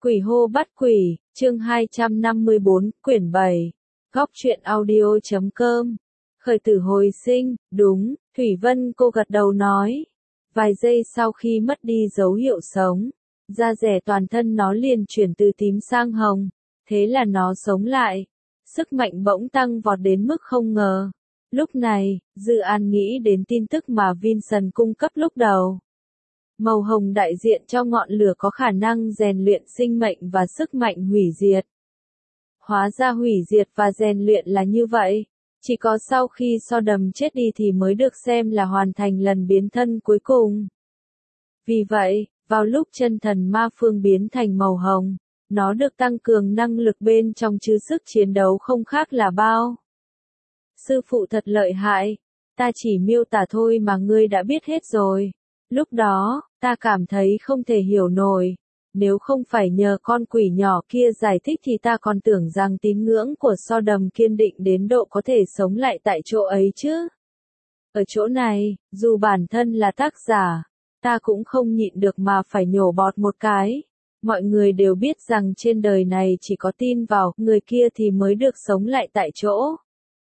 Quỷ hô bắt quỷ, chương 254, quyển 7. Góc truyện audio.com. Khởi tử hồi sinh, đúng, Thủy Vân cô gật đầu nói. Vài giây sau khi mất đi dấu hiệu sống, da rẻ toàn thân nó liền chuyển từ tím sang hồng, thế là nó sống lại. Sức mạnh bỗng tăng vọt đến mức không ngờ. Lúc này, Dư An nghĩ đến tin tức mà Vincent cung cấp lúc đầu. Màu hồng đại diện cho ngọn lửa có khả năng rèn luyện sinh mệnh và sức mạnh hủy diệt. Hóa ra hủy diệt và rèn luyện là như vậy. Chỉ có sau khi Sodom chết đi thì mới được xem là hoàn thành lần biến thân cuối cùng. Vì vậy, vào lúc chân thần ma phương biến thành màu hồng, nó được tăng cường năng lực bên trong chứ sức chiến đấu không khác là bao. Sư phụ thật lợi hại, ta chỉ miêu tả thôi mà ngươi đã biết hết rồi. Lúc đó, ta cảm thấy không thể hiểu nổi. Nếu không phải nhờ con quỷ nhỏ kia giải thích thì ta còn tưởng rằng tín ngưỡng của Sodom kiên định đến độ có thể sống lại tại chỗ ấy chứ. Ở chỗ này, dù bản thân là tác giả, ta cũng không nhịn được mà phải nhổ bọt một cái. Mọi người đều biết rằng trên đời này chỉ có tin vào người kia thì mới được sống lại tại chỗ.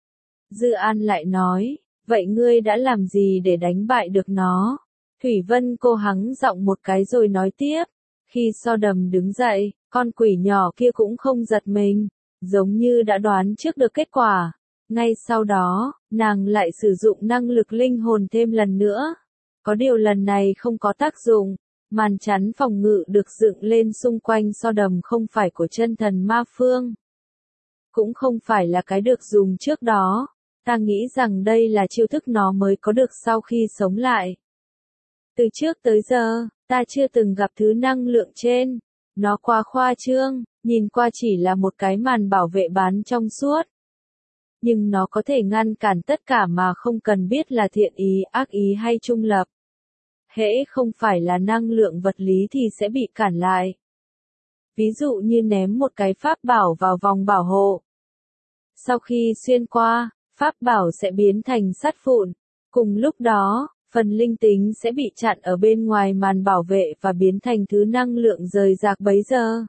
Dư An lại nói, vậy ngươi đã làm gì để đánh bại được nó? Thủy Vân cô hắng giọng một cái rồi nói tiếp. Khi Sodom đứng dậy, con quỷ nhỏ kia cũng không giật mình, giống như đã đoán trước được kết quả. Ngay sau đó, nàng lại sử dụng năng lực linh hồn thêm lần nữa. Có điều lần này không có tác dụng, màn chắn phòng ngự được dựng lên xung quanh Sodom không phải của chân thần ma phương. Cũng không phải là cái được dùng trước đó, ta nghĩ rằng đây là chiêu thức nó mới có được sau khi sống lại. Từ trước tới giờ, ta chưa từng gặp thứ năng lượng trên. Nó quá khoa trương, nhìn qua chỉ là một cái màn bảo vệ bán trong suốt. Nhưng nó có thể ngăn cản tất cả mà không cần biết là thiện ý, ác ý hay trung lập. Hễ không phải là năng lượng vật lý thì sẽ bị cản lại. Ví dụ như ném một cái pháp bảo vào vòng bảo hộ. Sau khi xuyên qua, pháp bảo sẽ biến thành sắt vụn. Cùng lúc đó, phần linh tính sẽ bị chặn ở bên ngoài màn bảo vệ và biến thành thứ năng lượng rời rạc bấy giờ.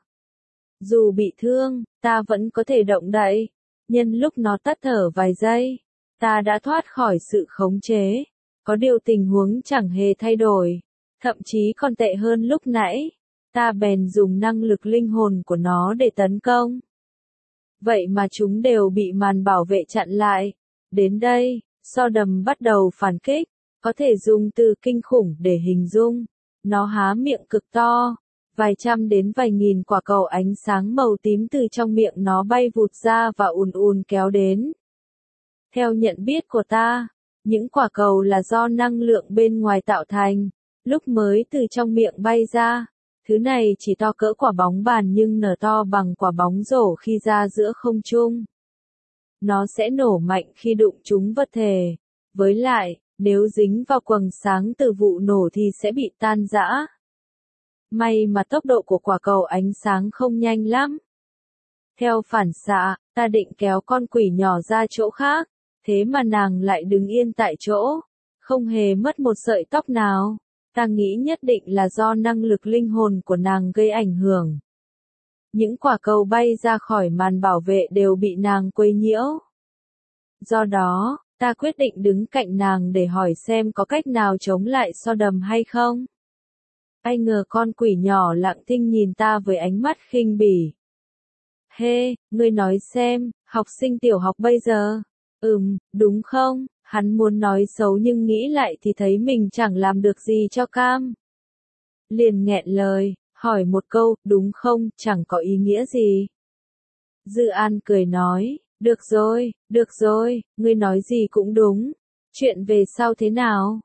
Dù bị thương, ta vẫn có thể động đậy. Nhân lúc nó tắt thở vài giây, ta đã thoát khỏi sự khống chế. Có điều tình huống chẳng hề thay đổi. Thậm chí còn tệ hơn lúc nãy. Ta bèn dùng năng lực linh hồn của nó để tấn công. Vậy mà chúng đều bị màn bảo vệ chặn lại. Đến đây, Sodom bắt đầu phản kích. Có thể dùng từ kinh khủng để hình dung. Nó há miệng cực to. Vài trăm đến vài nghìn quả cầu ánh sáng màu tím từ trong miệng nó bay vụt ra và ùn ùn kéo đến. Theo nhận biết của ta, những quả cầu là do năng lượng bên ngoài tạo thành. Lúc mới từ trong miệng bay ra, thứ này chỉ to cỡ quả bóng bàn nhưng nở to bằng quả bóng rổ khi ra giữa không trung. Nó sẽ nổ mạnh khi đụng trúng vật thể. Với lại, nếu dính vào quầng sáng từ vụ nổ thì sẽ bị tan rã. May mà tốc độ của quả cầu ánh sáng không nhanh lắm. Theo phản xạ, ta định kéo con quỷ nhỏ ra chỗ khác, thế mà nàng lại đứng yên tại chỗ, không hề mất một sợi tóc nào. Ta nghĩ nhất định là do năng lực linh hồn của nàng gây ảnh hưởng. Những quả cầu bay ra khỏi màn bảo vệ đều bị nàng quấy nhiễu. Do đó, ta quyết định đứng cạnh nàng để hỏi xem có cách nào chống lại Sodom hay không. Ai ngờ con quỷ nhỏ lặng thinh nhìn ta với ánh mắt khinh bỉ. Hê, ngươi nói xem, học sinh tiểu học bây giờ. Đúng không? Hắn muốn nói xấu nhưng nghĩ lại thì thấy mình chẳng làm được gì cho cam. Liền nghẹn lời, hỏi một câu, đúng không, chẳng có ý nghĩa gì. Dư An cười nói. Được rồi, ngươi nói gì cũng đúng. Chuyện về sau thế nào?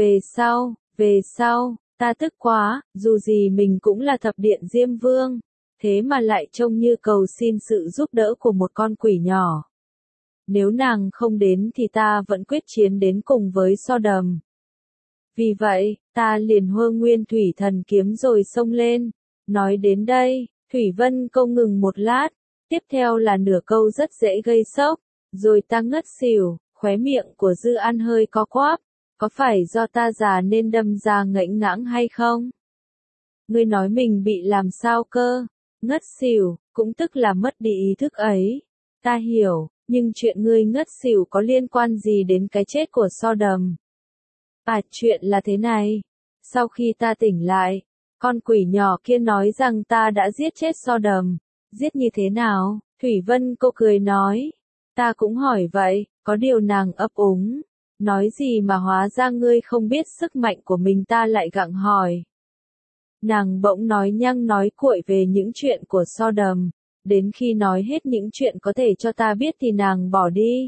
Về sau, ta tức quá, dù gì mình cũng là thập điện Diêm Vương. Thế mà lại trông như cầu xin sự giúp đỡ của một con quỷ nhỏ. Nếu nàng không đến thì ta vẫn quyết chiến đến cùng với Sodom. Vì vậy, ta liền hô nguyên thủy thần kiếm rồi xông lên. Nói đến đây, Thủy Vân câu ngừng một lát. Tiếp theo là nửa câu rất dễ gây sốc, rồi ta ngất xỉu, khóe miệng của Dư An hơi co quắp. Có phải do ta già nên đâm ra ngẫnh ngãng hay không? Ngươi nói mình bị làm sao cơ? Ngất xỉu, cũng tức là mất đi ý thức ấy. Ta hiểu, nhưng chuyện ngươi ngất xỉu có liên quan gì đến cái chết của Sodom? Chuyện là thế này. Sau khi ta tỉnh lại, con quỷ nhỏ kia nói rằng ta đã giết chết Sodom. Giết như thế nào? Thủy Vân cô cười nói. Ta cũng hỏi vậy, có điều nàng ấp úng. Nói gì mà hóa ra ngươi không biết sức mạnh của mình, ta lại gặng hỏi. Nàng bỗng nói nhăng nói cuội về những chuyện của Sodom. Đến khi nói hết những chuyện có thể cho ta biết thì nàng bỏ đi.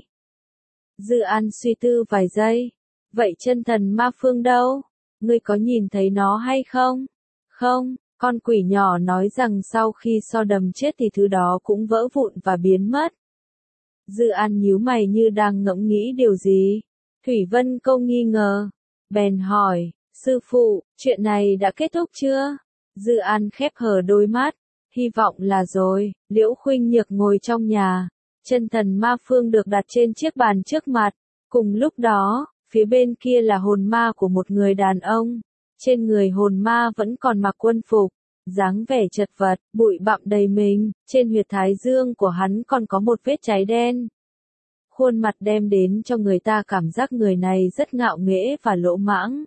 Dư An suy tư vài giây. Vậy chân thần ma phương đâu? Ngươi có nhìn thấy nó hay không? Không, con quỷ nhỏ nói rằng sau khi Sodom chết thì thứ đó cũng vỡ vụn và biến mất. Dư An nhíu mày như đang ngẫm nghĩ điều gì. Thủy Vân câu nghi ngờ. Bèn hỏi, sư phụ, chuyện này đã kết thúc chưa? Dư An khép hờ đôi mắt. Hy vọng là rồi. Liễu Khuynh Nhược ngồi trong nhà. Chân thần ma phương được đặt trên chiếc bàn trước mặt. Cùng lúc đó, phía bên kia là hồn ma của một người đàn ông. Trên người hồn ma vẫn còn mặc quân phục, dáng vẻ chật vật, bụi bặm đầy mình, trên huyệt thái dương của hắn còn có một vết cháy đen. Khuôn mặt đem đến cho người ta cảm giác người này rất ngạo nghễ và lỗ mãng.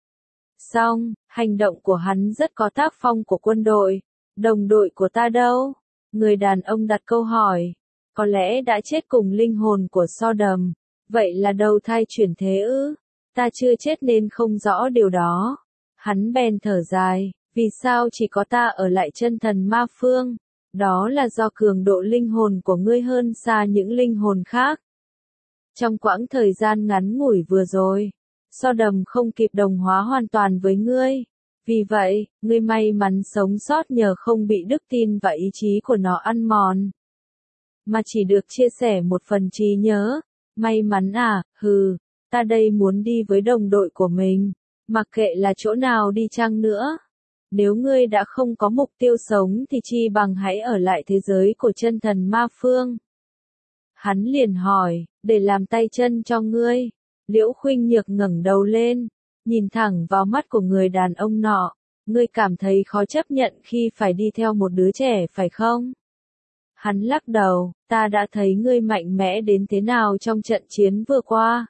Song, hành động của hắn rất có tác phong của quân đội. Đồng đội của ta đâu? Người đàn ông đặt câu hỏi. Có lẽ đã chết cùng linh hồn của Sodom. Vậy là đầu thai chuyển thế ư? Ta chưa chết nên không rõ điều đó. Hắn bèn thở dài, vì sao chỉ có ta ở lại chân thần ma phương? Đó là do cường độ linh hồn của ngươi hơn xa những linh hồn khác. Trong quãng thời gian ngắn ngủi vừa rồi, Sodom không kịp đồng hóa hoàn toàn với ngươi. Vì vậy, ngươi may mắn sống sót nhờ không bị đức tin và ý chí của nó ăn mòn. Mà chỉ được chia sẻ một phần trí nhớ. May mắn à, ta đây muốn đi với đồng đội của mình. Mặc kệ là chỗ nào đi chăng nữa. Nếu ngươi đã không có mục tiêu sống thì chi bằng hãy ở lại thế giới của chân thần ma phương. Hắn liền hỏi, để làm tay chân cho ngươi. Liễu Khuynh Nhược ngẩng đầu lên, nhìn thẳng vào mắt của người đàn ông nọ. Ngươi cảm thấy khó chấp nhận khi phải đi theo một đứa trẻ phải không? Hắn lắc đầu, ta đã thấy ngươi mạnh mẽ đến thế nào trong trận chiến vừa qua.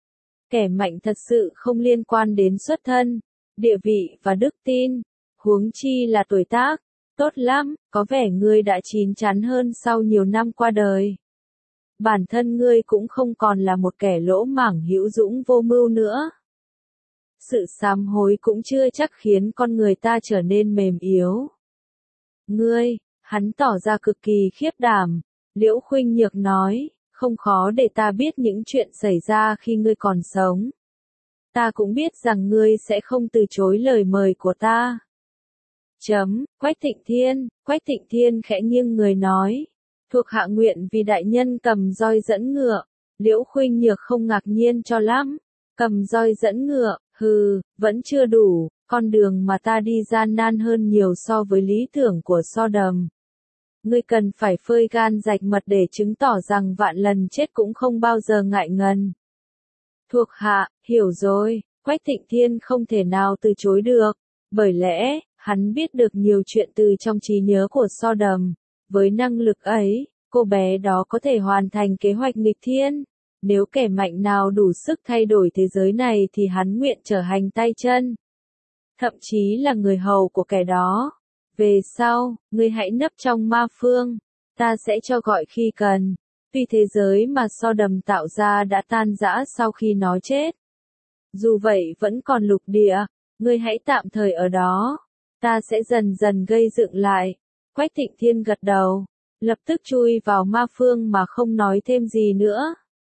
Kẻ mạnh thật sự không liên quan đến xuất thân, địa vị và đức tin, huống chi là tuổi tác. Tốt lắm, có vẻ ngươi đã chín chắn hơn sau nhiều năm qua đời. Bản thân ngươi cũng không còn là một kẻ lỗ mãng hữu dũng vô mưu nữa. Sự sám hối cũng chưa chắc khiến con người ta trở nên mềm yếu. Ngươi, hắn tỏ ra cực kỳ khiếp đảm. Liễu Khuynh Nhược nói, không khó để ta biết những chuyện xảy ra khi ngươi còn sống. Ta cũng biết rằng ngươi sẽ không từ chối lời mời của ta. Quách Thịnh Thiên khẽ nghiêng người nói. Thuộc hạ nguyện vì đại nhân cầm roi dẫn ngựa. Liễu Khuynh Nhược không ngạc nhiên cho lắm. Cầm roi dẫn ngựa, vẫn chưa đủ. Con đường mà ta đi gian nan hơn nhiều so với lý tưởng của Sodom. Ngươi cần phải phơi gan rạch mật để chứng tỏ rằng vạn lần chết cũng không bao giờ ngại ngần. Thuộc hạ, hiểu rồi, Quách Thịnh Thiên không thể nào từ chối được, bởi lẽ, hắn biết được nhiều chuyện từ trong trí nhớ của Sodom. Với năng lực ấy, cô bé đó có thể hoàn thành kế hoạch nghịch thiên. Nếu kẻ mạnh nào đủ sức thay đổi thế giới này thì hắn nguyện trở thành tay chân. Thậm chí là người hầu của kẻ đó. Về sau, ngươi hãy nấp trong ma phương. Ta sẽ cho gọi khi cần. Tuy thế giới mà Sodom tạo ra đã tan rã sau khi nó chết. Dù vậy vẫn còn lục địa. Ngươi hãy tạm thời ở đó. Ta sẽ dần dần gây dựng lại. Quách Thịnh Thiên gật đầu. Lập tức chui vào ma phương mà không nói thêm gì nữa.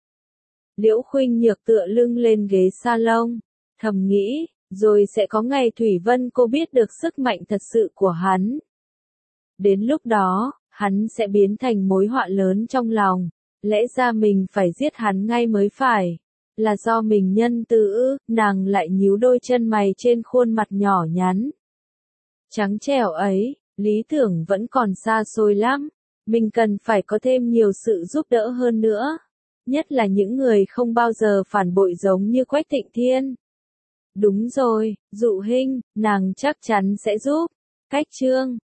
Liễu Khuynh Nhược tựa lưng lên ghế salon. Thầm nghĩ. Rồi sẽ có ngày Thủy Vân cô biết được sức mạnh thật sự của hắn. Đến lúc đó, hắn sẽ biến thành mối họa lớn trong lòng. Lẽ ra mình phải giết hắn ngay mới phải. Là do mình nhân từ ư? Nàng lại nhíu đôi chân mày trên khuôn mặt nhỏ nhắn. Trắng trẻo ấy, lý tưởng vẫn còn xa xôi lắm. Mình cần phải có thêm nhiều sự giúp đỡ hơn nữa. Nhất là những người không bao giờ phản bội giống như Quách Thịnh Thiên. Đúng rồi, Dụ Hinh, nàng chắc chắn sẽ giúp. Cách chương